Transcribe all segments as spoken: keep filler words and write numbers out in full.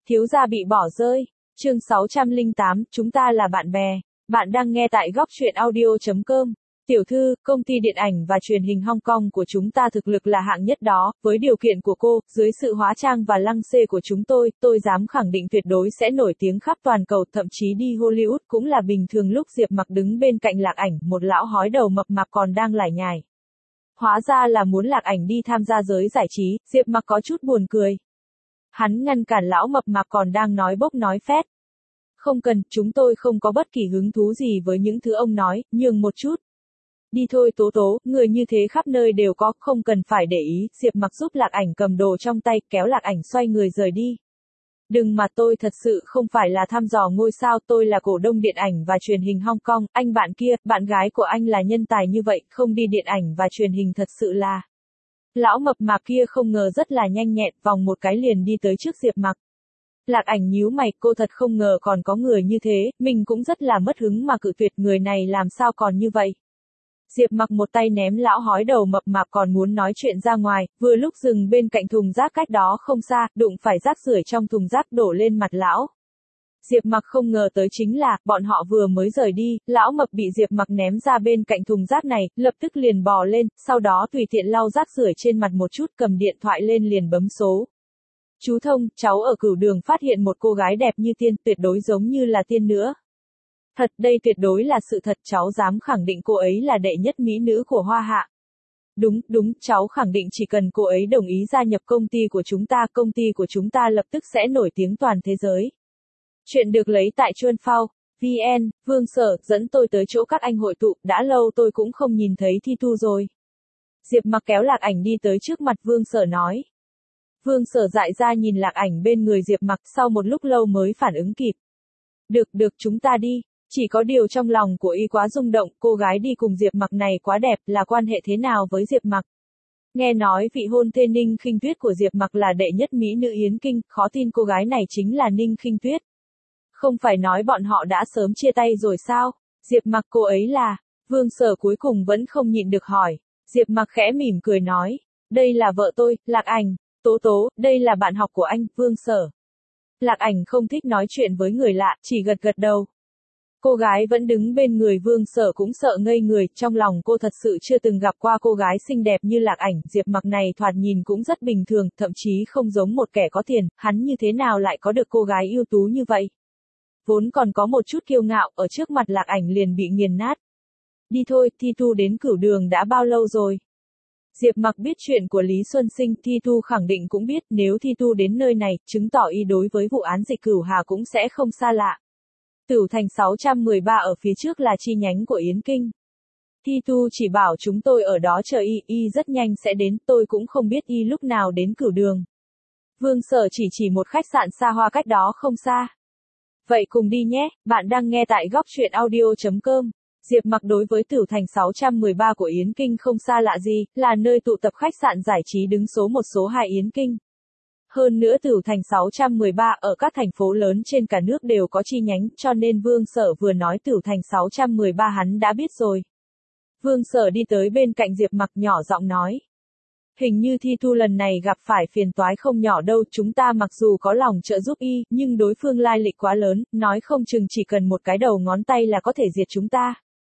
Thiếu gia bị bỏ rơi. Chương sáu trăm lẻ tám, chúng ta là bạn bè. Bạn đang nghe tại góc truyện audio chấm com. Tiểu thư, công ty điện ảnh và truyền hình Hong Kong của chúng ta thực lực là hạng nhất đó, với điều kiện của cô, dưới sự hóa trang và lăng xê của chúng tôi, tôi dám khẳng định tuyệt đối sẽ nổi tiếng khắp toàn cầu, thậm chí đi Hollywood cũng là bình thường. Lúc Diệp Mặc đứng bên cạnh Lạc Ảnh, một lão hói đầu mập mạp còn đang lải nhải. Hóa ra là muốn Lạc Ảnh đi tham gia giới giải trí, Diệp Mặc có chút buồn cười. Hắn ngăn cản lão mập mạp còn đang nói bốc nói phét. Không cần, chúng tôi không có bất kỳ hứng thú gì với những thứ ông nói, nhường một chút. Đi thôi Tố Tố, người như thế khắp nơi đều có, không cần phải để ý. Diệp Mặc giúp Lạc Ảnh cầm đồ trong tay, kéo Lạc Ảnh xoay người rời đi. Đừng mà, tôi thật sự không phải là thăm dò ngôi sao, tôi là cổ đông điện ảnh và truyền hình Hong Kong. Anh bạn kia, bạn gái của anh là nhân tài như vậy, không đi điện ảnh và truyền hình thật sự là... Lão mập mạp kia không ngờ rất là nhanh nhẹn, vòng một cái liền đi tới trước Diệp Mặc. Lạc Ảnh nhíu mày, cô thật không ngờ còn có người như thế, mình cũng rất là mất hứng mà cự tuyệt, người này làm sao còn như vậy. Diệp Mặc một tay ném lão hói đầu mập mạp còn muốn nói chuyện ra ngoài, vừa lúc dừng bên cạnh thùng rác cách đó không xa, đụng phải rác rưởi trong thùng rác đổ lên mặt lão. Diệp Mặc không ngờ tới chính là, bọn họ vừa mới rời đi, lão mập bị Diệp Mặc ném ra bên cạnh thùng rác này, lập tức liền bò lên, sau đó tùy tiện lau rác rưởi trên mặt một chút, cầm điện thoại lên liền bấm số. Chú Thông, cháu ở Cửu Đường phát hiện một cô gái đẹp như tiên, tuyệt đối giống như là tiên nữa. Thật, đây tuyệt đối là sự thật, cháu dám khẳng định cô ấy là đệ nhất mỹ nữ của Hoa Hạ. Đúng, đúng, cháu khẳng định chỉ cần cô ấy đồng ý gia nhập công ty của chúng ta, công ty của chúng ta lập tức sẽ nổi tiếng toàn thế giới. Chuyện được lấy tại Chuan Phao, vê en, Vương Sở, dẫn tôi tới chỗ các anh hội tụ, đã lâu tôi cũng không nhìn thấy Thi Thu rồi. Diệp Mặc kéo Lạc Ảnh đi tới trước mặt Vương Sở nói. Vương Sở dại ra nhìn Lạc Ảnh bên người Diệp Mặc, sau một lúc lâu mới phản ứng kịp. Được, được, chúng ta đi. Chỉ có điều trong lòng của y quá rung động, cô gái đi cùng Diệp Mặc này quá đẹp, là quan hệ thế nào với Diệp Mặc? Nghe nói vị hôn thê Ninh Khinh Tuyết của Diệp Mặc là đệ nhất mỹ nữ Yến Kinh, khó tin cô gái này chính là Ninh Khinh Tuyết. Không phải nói bọn họ đã sớm chia tay rồi sao? Diệp Mặc, cô ấy là... Vương Sở cuối cùng vẫn không nhịn được hỏi. Diệp Mặc khẽ mỉm cười nói. Đây là vợ tôi, Lạc Ảnh. Tố Tố, đây là bạn học của anh, Vương Sở. Lạc Ảnh không thích nói chuyện với người lạ, chỉ gật gật đầu. Cô gái vẫn đứng bên người Vương Sở cũng sợ ngây người, trong lòng cô thật sự chưa từng gặp qua cô gái xinh đẹp như Lạc Ảnh. Diệp Mặc này thoạt nhìn cũng rất bình thường, thậm chí không giống một kẻ có tiền, hắn như thế nào lại có được cô gái ưu tú như vậy? Vốn còn có một chút kiêu ngạo, ở trước mặt Lạc Ảnh liền bị nghiền nát. Đi thôi, Thi Thu đến Cửu Đường đã bao lâu rồi? Diệp Mặc biết chuyện của Lý Xuân Sinh, Thi Thu khẳng định cũng biết, nếu Thi Thu đến nơi này, chứng tỏ y đối với vụ án Dịch Cửu Hà cũng sẽ không xa lạ. Tửu Thành sáu trăm mười ba ở phía trước là chi nhánh của Yến Kinh. Thi Thu chỉ bảo chúng tôi ở đó chờ y, y rất nhanh sẽ đến, tôi cũng không biết y lúc nào đến Cửu Đường. Vương Sở chỉ chỉ một khách sạn xa hoa cách đó không xa. Vậy cùng đi nhé, bạn đang nghe tại góc truyện audio chấm com. Diệp Mặc đối với Tửu Thành sáu trăm mười ba của Yến Kinh không xa lạ gì, là nơi tụ tập khách sạn giải trí đứng số một số hai Yến Kinh. Hơn nữa Tửu Thành sáu trăm mười ba ở các thành phố lớn trên cả nước đều có chi nhánh, cho nên Vương Sở vừa nói Tửu Thành sáu trăm mười ba hắn đã biết rồi. Vương Sở đi tới bên cạnh Diệp Mặc nhỏ giọng nói. Hình như Thi Thu lần này gặp phải phiền toái không nhỏ đâu, chúng ta mặc dù có lòng trợ giúp y, nhưng đối phương lai lịch quá lớn, nói không chừng chỉ cần một cái đầu ngón tay là có thể diệt chúng ta.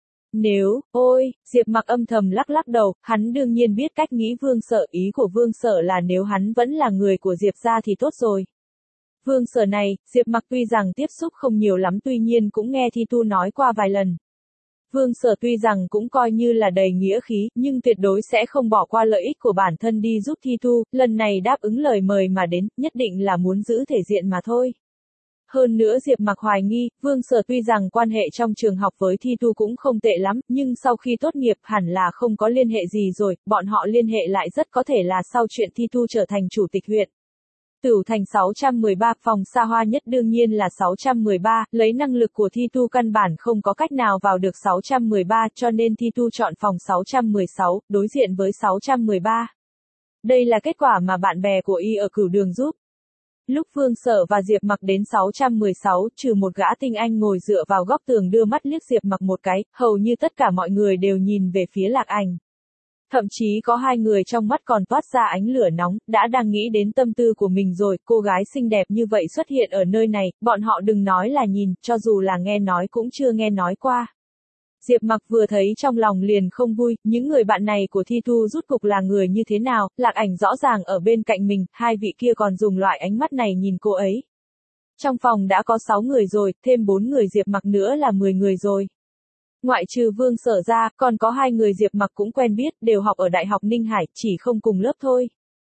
Nếu, ôi, Diệp Mặc âm thầm lắc lắc đầu, hắn đương nhiên biết cách nghĩ Vương Sở, ý của Vương Sở là nếu hắn vẫn là người của Diệp gia thì tốt rồi. Vương Sở này, Diệp Mặc tuy rằng tiếp xúc không nhiều lắm tuy nhiên cũng nghe Thi Thu nói qua vài lần. Vương Sở tuy rằng cũng coi như là đầy nghĩa khí, nhưng tuyệt đối sẽ không bỏ qua lợi ích của bản thân đi giúp Thi Thu, lần này đáp ứng lời mời mà đến, nhất định là muốn giữ thể diện mà thôi. Hơn nữa Diệp Mặc hoài nghi, Vương Sở tuy rằng quan hệ trong trường học với Thi Thu cũng không tệ lắm, nhưng sau khi tốt nghiệp hẳn là không có liên hệ gì rồi, bọn họ liên hệ lại rất có thể là sau chuyện Thi Thu trở thành chủ tịch huyện. Tửu Thành sáu trăm mười ba, phòng xa hoa nhất đương nhiên là sáu trăm mười ba, lấy năng lực của Thi Thu căn bản không có cách nào vào được sáu trăm mười ba, cho nên Thi Thu chọn phòng sáu trăm mười sáu, đối diện với sáu trăm mười ba. Đây là kết quả mà bạn bè của y ở Cửu Đường giúp. Lúc Vương Sở và Diệp Mặc đến sáu trăm mười sáu, trừ một gã tinh anh ngồi dựa vào góc tường đưa mắt liếc Diệp Mặc một cái, hầu như tất cả mọi người đều nhìn về phía Lạc Ảnh. Thậm chí có hai người trong mắt còn toát ra ánh lửa nóng, đã đang nghĩ đến tâm tư của mình rồi, cô gái xinh đẹp như vậy xuất hiện ở nơi này, bọn họ đừng nói là nhìn, cho dù là nghe nói cũng chưa nghe nói qua. Diệp Mặc vừa thấy trong lòng liền không vui, những người bạn này của Thi Thu rút cục là người như thế nào, Lạc Ảnh rõ ràng ở bên cạnh mình, hai vị kia còn dùng loại ánh mắt này nhìn cô ấy. Trong phòng đã có sáu người rồi, thêm bốn người Diệp Mặc nữa là mười người rồi. Ngoại trừ Vương Sở ra, còn có hai người Diệp Mặc cũng quen biết, đều học ở Đại học Ninh Hải, chỉ không cùng lớp thôi.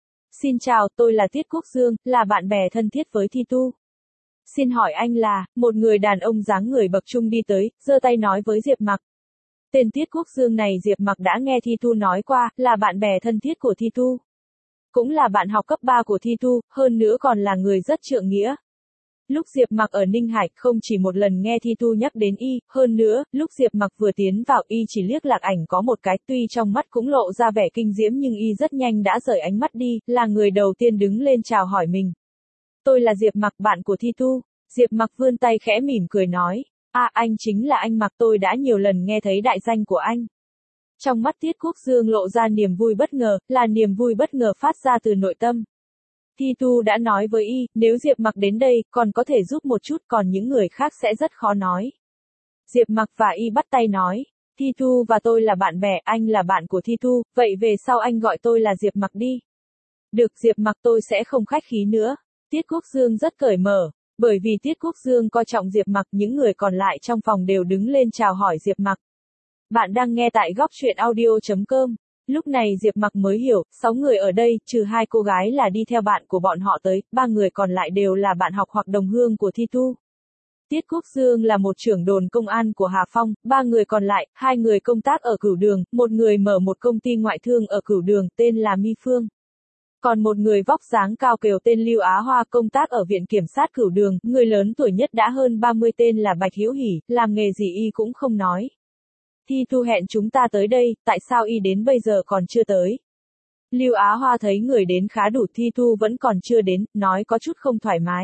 Xin chào, tôi là Tiết Quốc Dương, là bạn bè thân thiết với Thi Tu. Xin hỏi anh là, một người đàn ông dáng người bậc trung đi tới, giơ tay nói với Diệp Mặc. Tên Tiết Quốc Dương này Diệp Mặc đã nghe Thi Tu nói qua, là bạn bè thân thiết của Thi Tu. Cũng là bạn học cấp ba của Thi Tu, hơn nữa còn là người rất trượng nghĩa. Lúc Diệp Mặc ở Ninh Hải, không chỉ một lần nghe Thi Tu nhắc đến y, hơn nữa, lúc Diệp Mặc vừa tiến vào y chỉ liếc Lạc Ảnh có một cái, tuy trong mắt cũng lộ ra vẻ kinh diễm nhưng y rất nhanh đã rời ánh mắt đi, là người đầu tiên đứng lên chào hỏi mình. Tôi là Diệp Mặc, bạn của Thi Tu. Diệp Mặc vươn tay khẽ mỉm cười nói, à anh chính là anh Mặc, tôi đã nhiều lần nghe thấy đại danh của anh. Trong mắt Tiết Quốc Dương lộ ra niềm vui bất ngờ, là niềm vui bất ngờ phát ra từ nội tâm. Thi Tu đã nói với y, nếu Diệp Mặc đến đây, còn có thể giúp một chút, còn những người khác sẽ rất khó nói. Diệp Mặc và y bắt tay nói, Thi Tu và tôi là bạn bè, anh là bạn của Thi Tu, vậy về sau anh gọi tôi là Diệp Mặc đi. Được, Diệp Mặc, tôi sẽ không khách khí nữa. Tiết Quốc Dương rất cởi mở, bởi vì Tiết Quốc Dương coi trọng Diệp Mặc, những người còn lại trong phòng đều đứng lên chào hỏi Diệp Mặc. Bạn đang nghe tại góc truyện audio chấm com. Lúc này Diệp Mặc mới hiểu, sáu người ở đây, trừ hai cô gái là đi theo bạn của bọn họ tới, ba người còn lại đều là bạn học hoặc đồng hương của Thi Tu. Tiết Quốc Dương là một trưởng đồn công an của Hà Phong, ba người còn lại, hai người công tác ở Cửu Đường, một người mở một công ty ngoại thương ở Cửu Đường, tên là Mi Phương. Còn một người vóc dáng cao kiều tên Lưu Á Hoa công tác ở Viện Kiểm sát Cửu Đường, người lớn tuổi nhất đã hơn ba mươi tên là Bạch Hữu Hỉ, làm nghề gì y cũng không nói. Thi Tu hẹn chúng ta tới đây, tại sao y đến bây giờ còn chưa tới? Lưu Á Hoa thấy người đến khá đủ, Thi Tu vẫn còn chưa đến, nói có chút không thoải mái.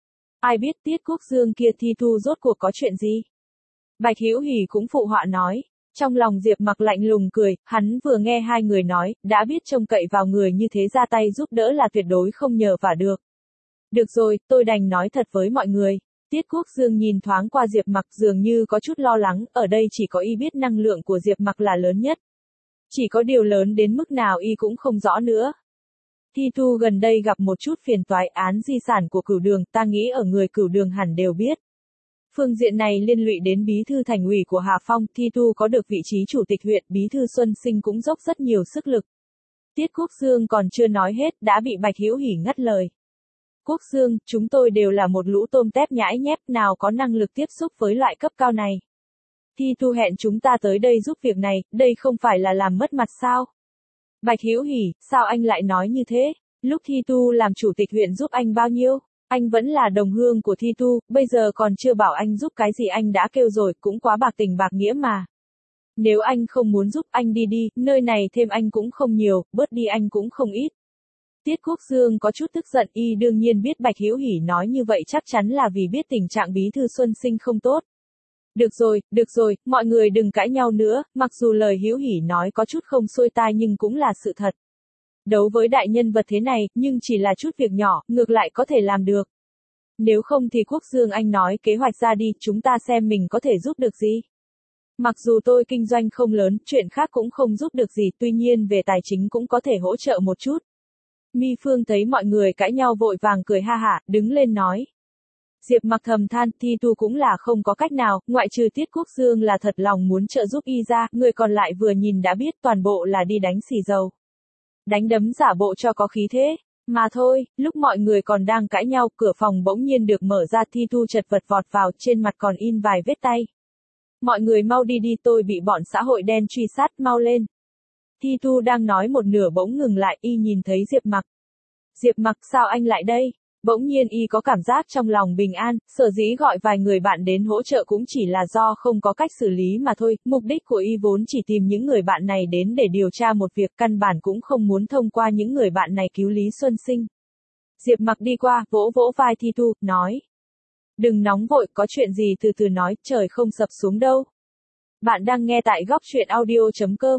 Ai biết Tiết Quốc Dương kia Thi Tu rốt cuộc có chuyện gì? Bạch Hữu Hỉ cũng phụ họa nói. Trong lòng Diệp Mặc lạnh lùng cười, hắn vừa nghe hai người nói, đã biết trông cậy vào người như thế ra tay giúp đỡ là tuyệt đối không nhờ vả được. Được rồi, tôi đành nói thật với mọi người. Tiết Quốc Dương nhìn thoáng qua Diệp Mặc dường như có chút lo lắng, ở đây chỉ có y biết năng lượng của Diệp Mặc là lớn nhất. Chỉ có điều lớn đến mức nào y cũng không rõ nữa. Thi Tu gần đây gặp một chút phiền toái, án di sản của Cửu Đường, ta nghĩ ở người Cửu Đường hẳn đều biết. Phương diện này liên lụy đến bí thư thành ủy của Hà Phong, Thi Tu có được vị trí chủ tịch huyện, bí thư Xuân Sinh cũng dốc rất nhiều sức lực. Tiết Quốc Dương còn chưa nói hết, đã bị Bạch Hữu Hỉ ngắt lời. Quốc Dương, chúng tôi đều là một lũ tôm tép nhãi nhép, nào có năng lực tiếp xúc với loại cấp cao này. Thi Tu hẹn chúng ta tới đây giúp việc này, đây không phải là làm mất mặt sao? Bạch Hữu Hỉ, sao anh lại nói như thế? Lúc Thi Tu làm chủ tịch huyện giúp anh bao nhiêu? Anh vẫn là đồng hương của Thi Tu, bây giờ còn chưa bảo anh giúp cái gì anh đã kêu rồi, cũng quá bạc tình bạc nghĩa mà. Nếu anh không muốn giúp anh đi đi, nơi này thêm anh cũng không nhiều, bớt đi anh cũng không ít. Tiết Quốc Dương có chút tức giận, y đương nhiên biết Bạch Hữu Hỉ nói như vậy chắc chắn là vì biết tình trạng bí thư Xuân Sinh không tốt. Được rồi, được rồi, mọi người đừng cãi nhau nữa, mặc dù lời Hữu Hỉ nói có chút không xuôi tai nhưng cũng là sự thật. Đấu với đại nhân vật thế này, nhưng chỉ là chút việc nhỏ, ngược lại có thể làm được. Nếu không thì Quốc Dương anh nói kế hoạch ra đi, chúng ta xem mình có thể giúp được gì. Mặc dù tôi kinh doanh không lớn, chuyện khác cũng không giúp được gì, tuy nhiên về tài chính cũng có thể hỗ trợ một chút. Mi Phương thấy mọi người cãi nhau vội vàng cười ha hả, đứng lên nói. Diệp Mặc thầm than, Thi Tu cũng là không có cách nào, ngoại trừ Tiết Quốc Dương là thật lòng muốn trợ giúp y ra, người còn lại vừa nhìn đã biết toàn bộ là đi đánh xì dầu. Đánh đấm giả bộ cho có khí thế. Mà thôi, lúc mọi người còn đang cãi nhau, cửa phòng bỗng nhiên được mở ra, Thi Tu chật vật vọt vào, trên mặt còn in vài vết tay. Mọi người mau đi đi, tôi bị bọn xã hội đen truy sát, mau lên. Thi Tu đang nói một nửa bỗng ngừng lại, y nhìn thấy Diệp Mặc. Diệp Mặc, sao anh lại đây? Bỗng nhiên y có cảm giác trong lòng bình an, sở dĩ gọi vài người bạn đến hỗ trợ cũng chỉ là do không có cách xử lý mà thôi, mục đích của y vốn chỉ tìm những người bạn này đến để điều tra một việc, căn bản cũng không muốn thông qua những người bạn này cứu Lý Xuân Sinh. Diệp Mặc đi qua, vỗ vỗ vai Thi Tu, nói. Đừng nóng vội, có chuyện gì từ từ nói, trời không sập xuống đâu. Bạn đang nghe tại góc truyện audio chấm com.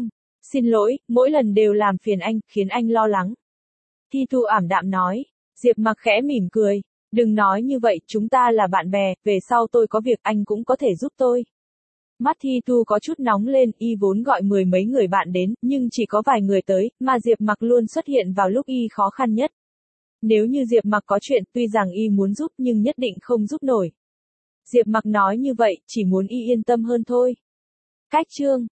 Xin lỗi, mỗi lần đều làm phiền anh, khiến anh lo lắng. Thi Thu ảm đạm nói. Diệp Mặc khẽ mỉm cười. Đừng nói như vậy, chúng ta là bạn bè, về sau tôi có việc anh cũng có thể giúp tôi. Mắt Thi Thu có chút nóng lên, y vốn gọi mười mấy người bạn đến, nhưng chỉ có vài người tới, mà Diệp Mặc luôn xuất hiện vào lúc y khó khăn nhất. Nếu như Diệp Mặc có chuyện, tuy rằng y muốn giúp nhưng nhất định không giúp nổi. Diệp Mặc nói như vậy, chỉ muốn y yên tâm hơn thôi. Cách chương